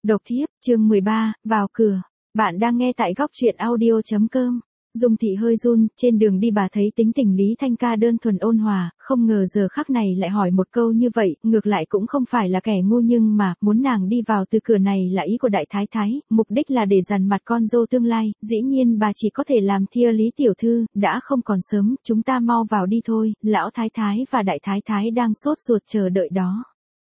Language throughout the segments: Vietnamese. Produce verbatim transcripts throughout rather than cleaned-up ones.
Độc thiếp, chương mười ba, vào cửa. Bạn đang nghe tại góc truyện audio.com. Dung Thị hơi run, trên đường đi bà thấy tính tình Lý Thanh Ca đơn thuần ôn hòa, không ngờ giờ khắc này lại hỏi một câu như vậy, ngược lại cũng không phải là kẻ ngu nhưng mà, muốn nàng đi vào từ cửa này là ý của đại thái thái, mục đích là để dằn mặt con dâu tương lai, dĩ nhiên bà chỉ có thể làm thia Lý tiểu thư, đã không còn sớm, chúng ta mau vào đi thôi, lão thái thái và đại thái thái đang sốt ruột chờ đợi đó.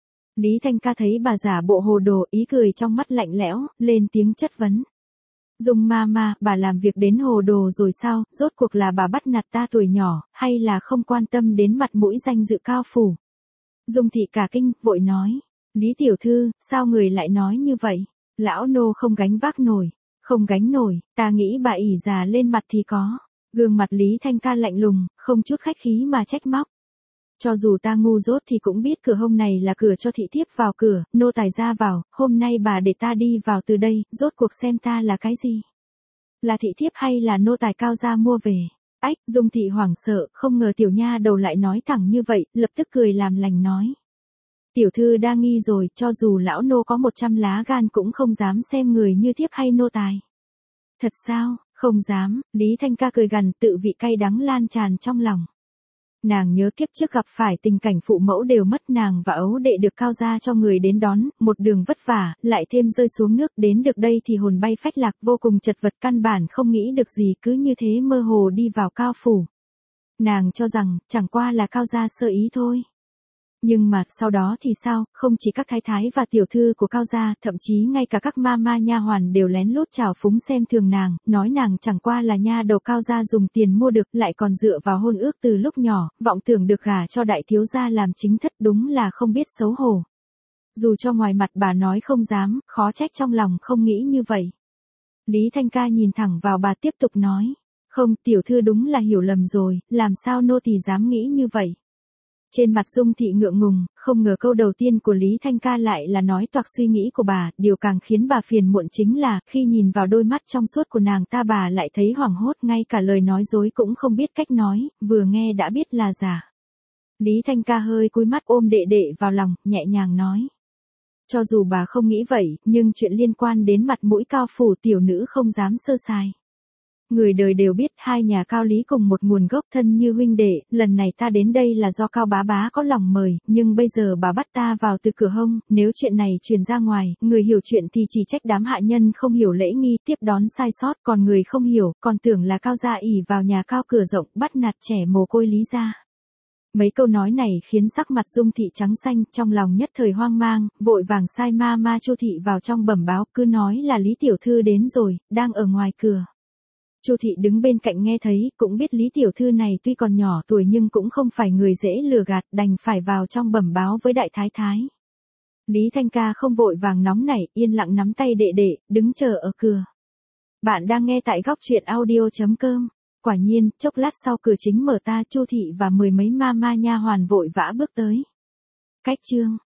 Lý Thanh Ca thấy bà giả bộ hồ đồ, ý cười trong mắt lạnh lẽo, lên tiếng chất vấn. Dung ma ma, bà làm việc đến hồ đồ rồi sao, rốt cuộc là bà bắt nạt ta tuổi nhỏ, hay là không quan tâm đến mặt mũi danh dự cao phủ. Dung Thị cả kinh, vội nói, Lý tiểu thư, sao người lại nói như vậy, lão nô không gánh vác nổi, không gánh nổi, ta nghĩ bà ỉ già lên mặt thì có. Gương mặt Lý Thanh Ca lạnh lùng, không chút khách khí mà trách móc. Cho dù ta ngu dốt thì cũng biết cửa hông này là cửa cho thị thiếp vào cửa, nô tài ra vào, hôm nay bà để ta đi vào từ đây, rốt cuộc xem ta là cái gì? Là thị thiếp hay là nô tài cao gia mua về? Ách, Dung Thị hoảng sợ, không ngờ tiểu nha đầu lại nói thẳng như vậy, lập tức cười làm lành nói. Tiểu thư đa nghi rồi, cho dù lão nô có một trăm lá gan cũng không dám xem người như thiếp hay nô tài. Thật sao, không dám, Lý Thanh Ca cười gằn, tự vị cay đắng lan tràn trong lòng. Nàng nhớ kiếp trước gặp phải tình cảnh phụ mẫu đều mất, nàng và ấu đệ được cao gia cho người đến đón, một đường vất vả, lại thêm rơi xuống nước, đến được đây thì hồn bay phách lạc, vô cùng chật vật, căn bản không nghĩ được gì, cứ như thế mơ hồ đi vào cao phủ. Nàng cho rằng, chẳng qua là cao gia sơ ý thôi. Nhưng mà, sau đó thì sao, không chỉ các thái thái và tiểu thư của cao gia, thậm chí ngay cả các ma ma nha hoàn đều lén lút trào phúng xem thường nàng, nói nàng chẳng qua là nha đầu cao gia dùng tiền mua được, lại còn dựa vào hôn ước từ lúc nhỏ, vọng tưởng được gả cho đại thiếu gia làm chính thất, đúng là không biết xấu hổ. Dù cho ngoài mặt bà nói không dám, khó trách trong lòng không nghĩ như vậy. Lý Thanh Ca nhìn thẳng vào bà tiếp tục nói, không, tiểu thư đúng là hiểu lầm rồi, làm sao nô tỳ dám nghĩ như vậy. Trên mặt Dung Thị ngượng ngùng, không ngờ câu đầu tiên của Lý Thanh Ca lại là nói toạc suy nghĩ của bà, điều càng khiến bà phiền muộn chính là, khi nhìn vào đôi mắt trong suốt của nàng ta bà lại thấy hoảng hốt, ngay cả lời nói dối cũng không biết cách nói, vừa nghe đã biết là giả. Lý Thanh Ca hơi cúi mắt ôm đệ đệ vào lòng, nhẹ nhàng nói. Cho dù bà không nghĩ vậy, nhưng chuyện liên quan đến mặt mũi cao phủ tiểu nữ không dám sơ sài. Người đời đều biết hai nhà Cao Lý cùng một nguồn gốc thân như huynh đệ, lần này ta đến đây là do Cao bá bá có lòng mời, nhưng bây giờ bà bắt ta vào từ cửa hông, nếu chuyện này truyền ra ngoài, người hiểu chuyện thì chỉ trách đám hạ nhân không hiểu lễ nghi, tiếp đón sai sót, còn người không hiểu, còn tưởng là Cao gia ỷ vào nhà Cao cửa rộng, bắt nạt trẻ mồ côi Lý gia. Mấy câu nói này khiến sắc mặt Dung Thị trắng xanh, trong lòng nhất thời hoang mang, vội vàng sai ma ma Chu Thị vào trong bẩm báo, cứ nói là Lý tiểu thư đến rồi, đang ở ngoài cửa. Chu Thị đứng bên cạnh nghe thấy, cũng biết Lý tiểu thư này tuy còn nhỏ tuổi nhưng cũng không phải người dễ lừa gạt, đành phải vào trong bẩm báo với đại thái thái. Lý Thanh Ca không vội vàng nóng nảy, yên lặng nắm tay đệ đệ, đứng chờ ở cửa. Bạn đang nghe tại góc truyện audio.com. Quả nhiên, chốc lát sau cửa chính mở ta, Chu Thị và mười mấy ma ma nha hoàn vội vã bước tới. Cách chương